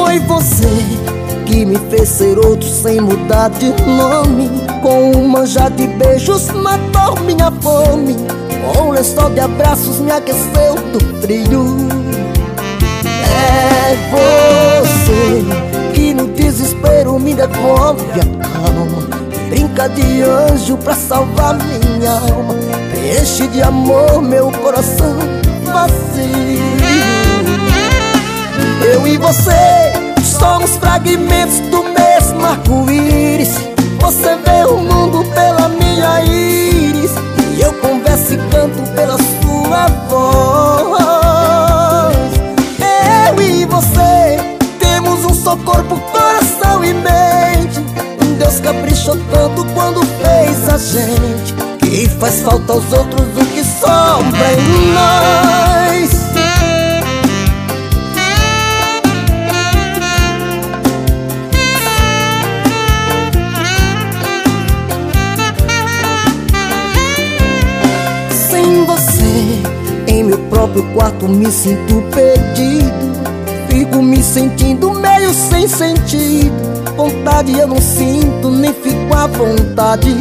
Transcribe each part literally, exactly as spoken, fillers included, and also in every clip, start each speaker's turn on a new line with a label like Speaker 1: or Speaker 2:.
Speaker 1: Foi você que me fez ser outro sem mudar de nome. Com um manjar de beijos matou minha fome. Com um lençol de abraços me aqueceu do frio. É você que no desespero me devolve a calma. Brinca de anjo pra salvar minha alma. Preenche de amor meu coração vazio. Eu e você somos fragmentos do mesmo arco-íris. Você vê o mundo pela minha íris e eu converso e canto pela sua voz. Eu e você temos um só corpo, coração e mente. Deus caprichou tanto quando fez a gente, que faz falta aos outros o que sobra em nós. Sem você, em meu próprio quarto me sinto perdido. Fico me sentindo meio sem sentido. Vontade eu não sinto, nem fico à vontade.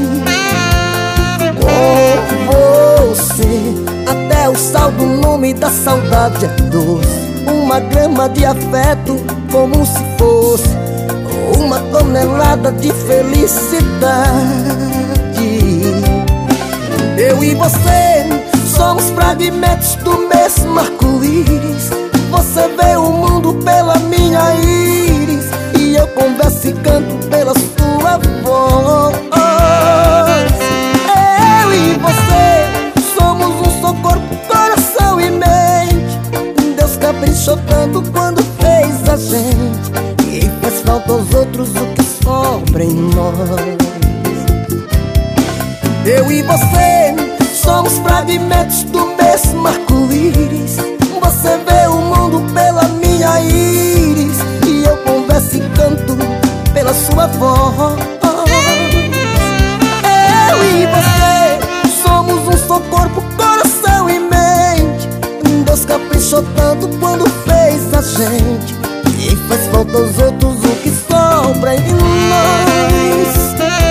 Speaker 1: Com você, até o sal do nome da saudade é doce. Uma grama de afeto como se fosse uma tonelada de felicidade. Eu e você somos fragmentos do mesmo arco-íris. Você vê o mundo pela minha íris e eu converso e canto pela sua voz. Eu e você somos um só corpo, coração e mente. Deus caprichou tanto quando fez a gente, e faz falta aos outros o que sobra em nós. Eu e você somos fragmentos do mesmo arco-íris. Você vê o mundo pela minha íris e eu converso e canto pela sua voz. Eu e você somos um só corpo, coração e mente. Deus caprichou tanto quando fez a gente, e faz falta aos outros o que sobra em nós.